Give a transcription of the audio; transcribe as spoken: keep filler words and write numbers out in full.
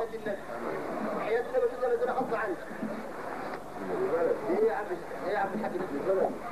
وحياة النبي وحياة النبي جزء نزل غصب عنك. ايه يا عم ايه يا عم الحاج نزل